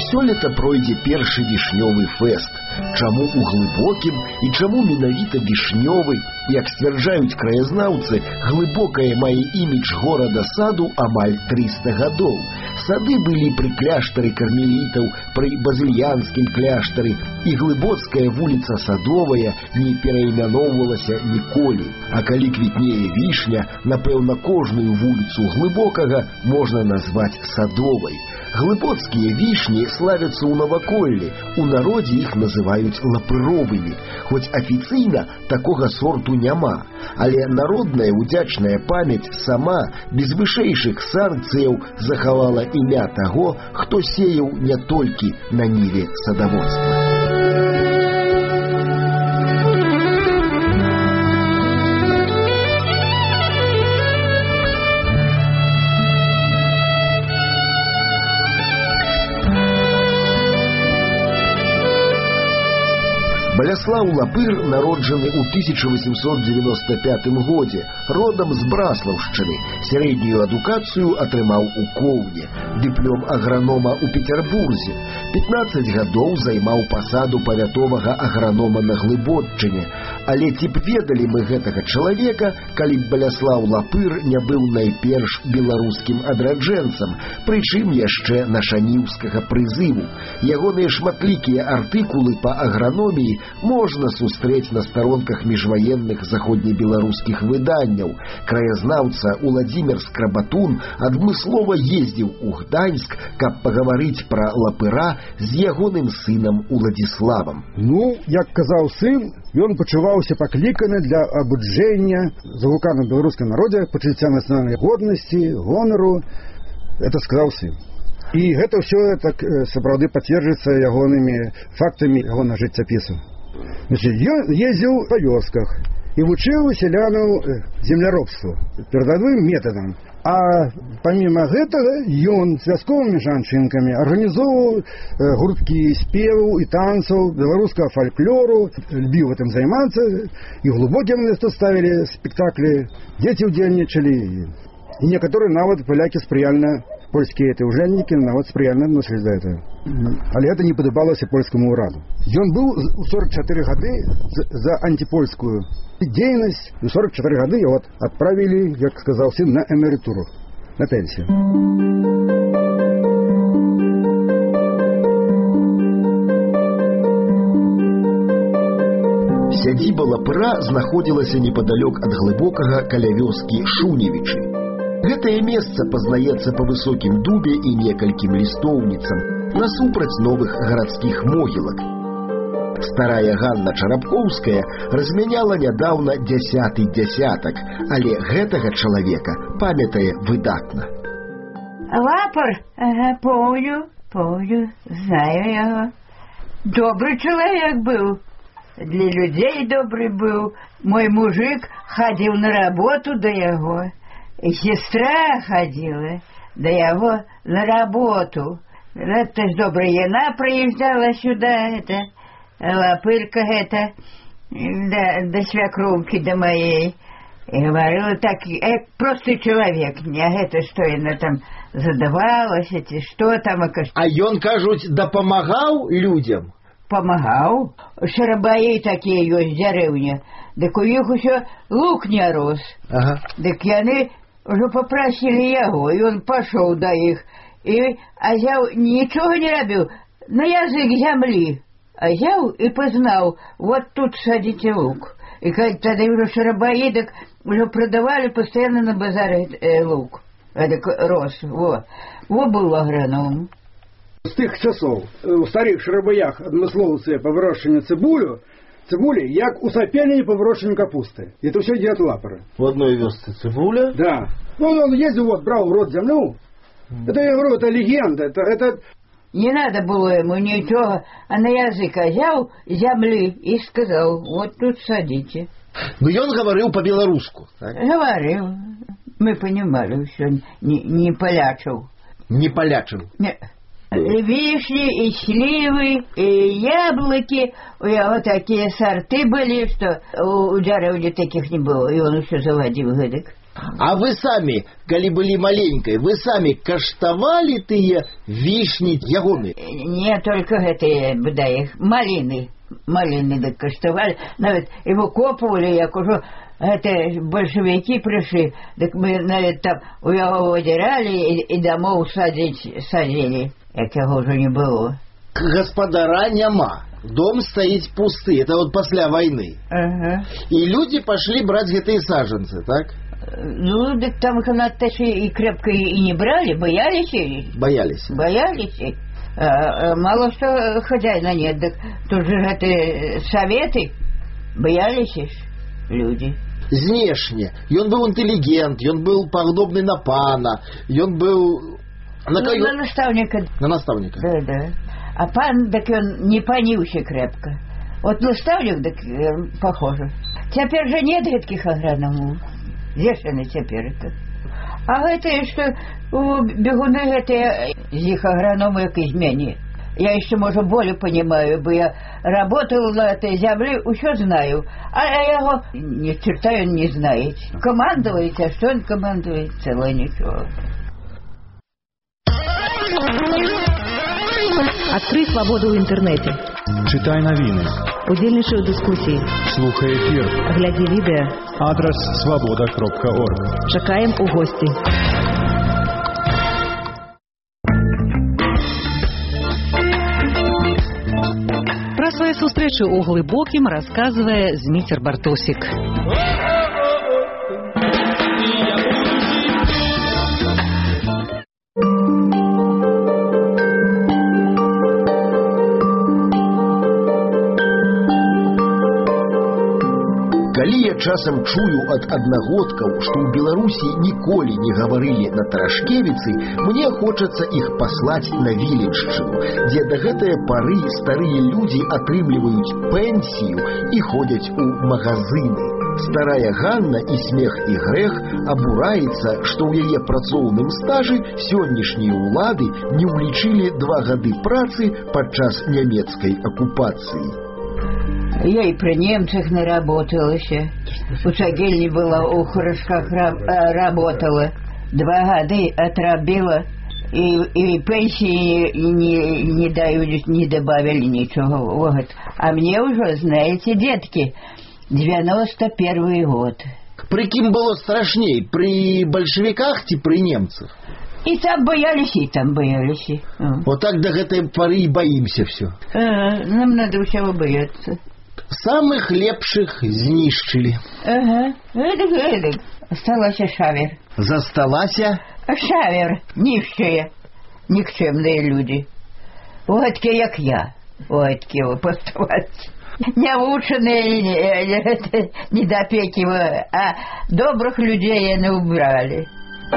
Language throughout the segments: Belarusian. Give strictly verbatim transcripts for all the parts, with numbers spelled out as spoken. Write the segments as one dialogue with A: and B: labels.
A: Сёлета пройдзе першы вішнёвы фэст. Чаму ў глыбокім і чаму менавіта вішнёвы? Як сцвярджаюць краязнаўцы, глыбокае мае імідж горада-саду амаль трыста гадоў. Сады былі пры кляштары кармелітаў, пры базыльянскім кляштары, і глыбоцкая вуліца Садовая не перайменоўвалася ніколі. А калі квітнее вішня, напэўна, кожную вуліцу глыбокага можна назваць Садовай. Глыбоцкія вішні славяцца ў наваколлі, у народзе іх называюць лапыровымі, хоць афіцыйна такога сорту няма, але народная удзячная памяць сама, без вышэйшых санкцыяў, захавала імя таго, хто сеяў не толькі на ніве садаводства. Баляслаў Лапыр народжаны ў тысяча восемьсот девяносто пятым годзе, родам з Браслаўшчыны. Сярэднюю адукацыю атрымаў у Коўне, дыплом агранома ў Петербурзе. пятнаццаць гадоў займаў пасаду павятовага агранома на Глыбоччыне. Але ці б ведалі мы гэтага чалавека, калі б Баляслаў Лапыр не быў найперш беларускім адраджэнцам, прычым яшчэ нашаніўскага прызыву. Ягоныя шматлікія артыкулы па аграноміі можна сустрэць на старонках міжваенных заходнебеларускіх выданняў. Краязнаўца Уладзімір Скрабатун адмыслова ездзіў у Гданьск, каб пагаварыць пра Лапыра з ягоным сынам Уладзіславам.
B: Ну, як казаў сын, ён пачуваўся пакліканы для абуджэння загуканым беларускім народзе, пачуцця нацыянальнай годнасці, гонару. Это сказаў сын. І гэта ўсё так сапраўды пацверджуецца ягонымі фактамі ягонага жыццяпісу. Значит, ён ездзіў па вёсках і вучыў сялянаў земляробству перадавым метадам. А паміма гэтага ён з вясковымі жанчынкамі арганізоўваў гурткі спеваў і танцаў, беларускага фальклору, любіў гэтым займацца, і глубокім место ставілі спектаклі, дзеці ўдзельнічалі, і некаторыя нават палякі спрыяльна, польскія эти ўжальнікі нават спрыяльна адносілі да этого. Але гэта не падабалася польскаму ўраду. Ён быў у сорок чатыры гады за антипольскую дзейнасць, у сорок чатыры гады его адправілі, як сказаў сын, на эмерытуру, на пенсію.
A: Сядзіба Лапыра знаходзілася непадалёк ад глыбокага каля вёскі Шуневічы. Гэтае месца пазнаецца па высокім дубе і некалькім лістоўніцам, насупраць новых гарадскіх могілак. Старая Ганна Чарапкоўская размяняла нядаўна дзясяты дзясятак, але гэтага чалавека памятае выдатна.
C: Лапар? Ага, помню, помню, знаю яго. Добрый чалавек быў, для людзей добрый быў. Мой мужик хадзіў на работу да яго. И сестра ходила до его на работу. Это ж добрая, яна приезжала сюда, это, Лапырка это, до, до свекровки, до моей. И говорила так, э, простой человек, не это, что она там задавалась, эти, что там.
D: А ён, кажуть, дапамагаў людям?
C: Помагаў. Шарабаі такие ёсць дзярэўня. Дык у іх усё лук не рос.
D: Ага.
C: Дык яны уже попросили яго, и он пошел до их, и азяў ничего не робил, на язык земли, азяў и познал, вот тут садите лук. И когда уже шарабаидок уже продавали постоянно на базаре э, лук, это рос, вот, вот был агроном.
B: З тых часоў у старых шарабаях адмыслоўцы па вырошчванню цыбулю, цибули, як у сапельни по выращиванию капусты. Это все делает Лапыра.
D: В одной вёсце цибуля?
B: Да. Ну, он ездил, вот, брал в рот землю. Mm. Это, я говорю, это легенда. Это, это...
C: Не надо было ему ничего, а на язык взял земли и сказал, вот тут садите.
D: Ну, и он говорил по-белорусски. Так?
C: Говорил. Мы понимали все, не, не полячил.
D: Не полячил?
C: Нет. Вишни и сливы, и яблоки. У него такие сорты были, что у Джаревни таких не было. И он еще заводил, говорит.
D: А вы сами, коли были маленькой, вы сами каштовали тыя вишни ягоны?
C: Не только это, быдай, малины. Малины да каштовали. Навіть и выкопывали, як уже это большевики пришли, так мы навіть там у его выдирали и, и домов садить, садили, як его уже не было.
D: Господара няма. Дом стоит пусты. Это вот после войны.
C: Ага.
D: И люди пошли брать гэтые саженцы, так?
C: Ну, так там канат-то и крепко и не брали, боялись.
D: Боялись.
C: Боялись. А, а, мало что хозяина нет, так тут же это советы, боялись люди.
D: Знешне. Ён был интеллигент, ён был подобный на пана, ён был...
C: На, ну, на наставника.
D: На наставника.
C: Да, да. А пан, так он не панился крепко. Вот наставник, так похоже. Теперь же нет таких агрономов. Где же они теперь это? А это что бегуны это их агрономы как измене. Я еще, может, более понимаю, бо я работал на этой земле, еще знаю. А я его ни черта он не знает. Командует, а что он командует? Целое ничего.
E: Адкрый свабоду ў інтэрнэце.
F: Чытай навіны.
E: Удзельнічай у дыскусіі.
F: Слухай эфір.
E: Глядзі відэа.
F: Адрас свабода кропка орг.
E: Чакаем у госці. Пра свае сустрэчы ў глыбокім расказвае Зміцер Бартосік.
A: Калі я часам чую ад аднагодкаў, што ў Беларусі ніколі не гаварылі на Тарашкевіцы, мне хочацца іх паслаць на Віленшчыну, дзе да гэтае пары старыя людзі атрымліваюць пенсію і ходзяць у магазыны. Старая Ганна і смех і грэх абураецца, што ў яе працоўным стажы сённяшнія ўлады не ўлічылі два гады працы падчас нямецкай акупацыі.
C: Я и при немцах наработалась. У Цагельни была, у Хорошках работала. Два года отробила. И, и пенсии не, не дают, не добавили ничего. Вот. А мне уже, знаете, детки, девяносто первый год.
D: При кем было страшней? При большевиках ти при немцах?
C: И там боялись, и там боялись.
D: Вот так до этой поры и боимся все.
C: А, нам надо всего бояться.
D: Самых лепших знищили.
C: Ага, эдак, эдак. Осталася шавер.
D: Засталася?
C: Шавер, нищие, никчемные люди. Вот такие, как я. Вот такие вот поставать. Не обученные, недопеки, а добрых людей не убрали.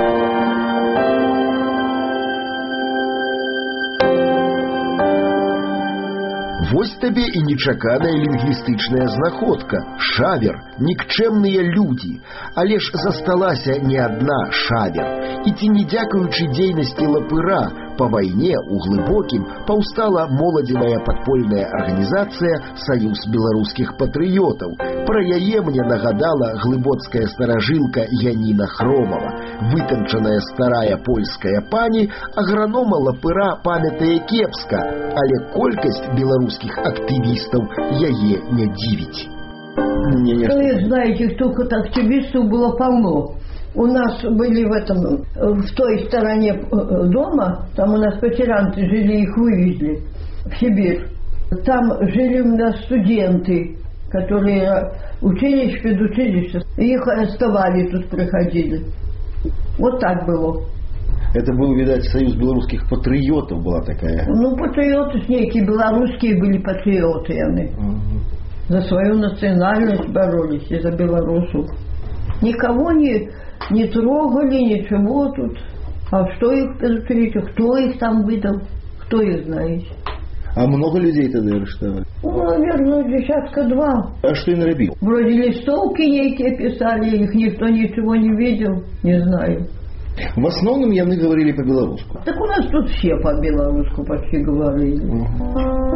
A: Вось табе і нечаканая лінгвістычная знаходка. Шавер, нікчэмныя людзі. Але ж засталася не адна шавер. І ці не дзякуючы дзейнасці лапыра, па вайне у глыбокім паўстала моладзевая падпольная арганізацыя «Саюз беларускіх патрыётаў». Пра яе мне нагадала глыбоцкая старажылка Яніна Хромова. Вытанчаная старая польская пані агранома лапыра памятае кепска, але колькасць беларускіх актывістаў яе не дзівіць.
G: Вы знаете, только активистов было полно. У нас были в этом, в той стороне дома, там у нас квартиранты жили, их вывезли в Сибирь. Там жили у нас студенты, которые учились в педучилище. Их арестовали, тут приходили. Вот так было.
D: Это был, видать, союз белорусских патриотов была такая.
G: Ну, патриоты с некие белорусские были патриоты, они. Угу. За свою национальность боролись и за белорусов. Никого не, не трогали, ничего тут. А что их предупредить? Кто их там выдал? Кто их знает?
D: А много людей тогда арестовали?
G: Ну, наверное, десятка два.
D: А что им робил?
G: Вроде листовки некие писали, их никто ничего не видел, не знаю.
D: В основном яны говорили по-белорусски.
G: Так у нас тут все по-белорусски почти говорили. Угу.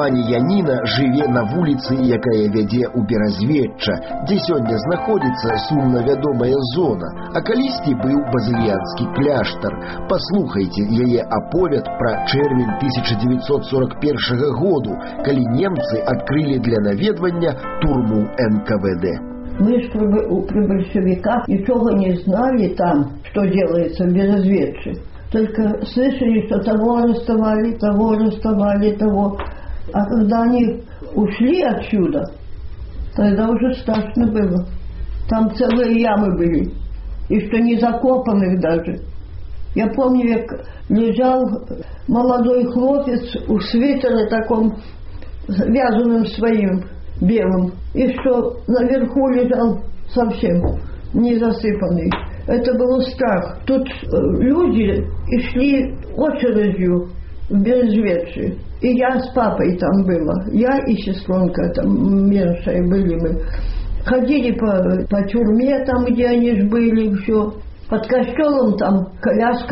A: Пані Яніна жыве на вуліцы, якая вядзе ў Беразвечча, дзе сёння знаходзіцца сумна вядомая зона, а калісьці быў базыльянскі кляштар. Паслухайце яе аповед пра чэрвень тысяча девятьсот сорок первого году, калі немцы адкрылі для наведвання турму эн ка вэ дэ.
G: Мы ж при большевиках ничего не знали там, что делается в Беразвечье. Только слышали, что того арестовали, того арестовали, того. А когда они ушли отсюда, тогда уже страшно было. Там целые ямы были, и что не закопанных даже. Я помню, как лежал молодой хлопец в свитере таком вязаным своим, белым, и что наверху лежал совсем не засыпанный. Это был страх. Тут люди шли очередью в Беразвечье. И я с папой там была. Я и сестренка там меньшая были мы. Ходили по, по тюрьме там, где они ж были, все. Под костелом там коляска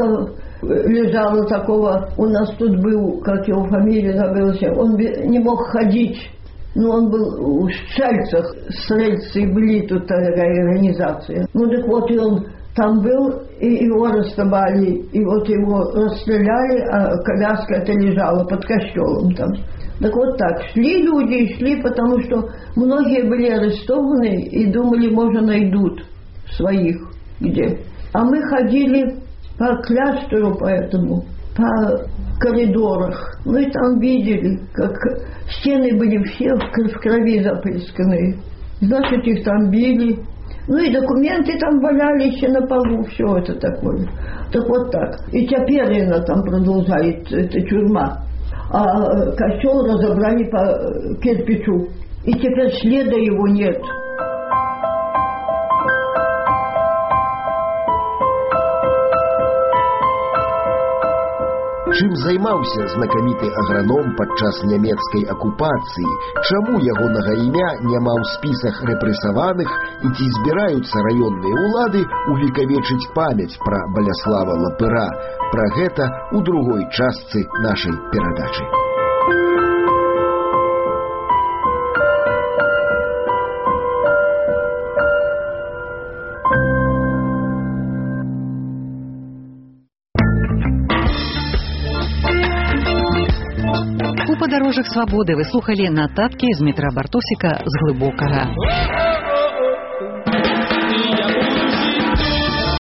G: лежала такого. У нас тут был, как его фамилия забылся, он не мог ходить. Но он был в Стрельцах. Стрельцы были тут такая организация. Ну так вот и он там был, и его расстреляли, и вот его расстреляли, а коляска это лежала под костелом там. Так вот так, шли люди, шли, потому что многие были арестованы и думали, может, найдут своих где. А мы ходили по кляштору поэтому, по коридорах. Мы там видели, как стены были все в крови запрысканные. Значит, их там били. Ну и документы там валялись на полу, все это такое. Так вот так. И теперь она там продолжает, эта тюрьма. А костел разобрали по кирпичу. И теперь следа его нет.
A: Чым займаўся знакаміты аграном падчас нямецкай акупацыі, чаму ягонага імя няма ў спісах рэпрэсаваных і ці збіраюцца раённыя ўлады увекавечыць памяць пра Баляслава Лапыра. Пра гэта ў другой частцы нашай перадачы.
E: У падарожжах свабоды вы слухалі нататкі з метра Бартосіка з глыбокага.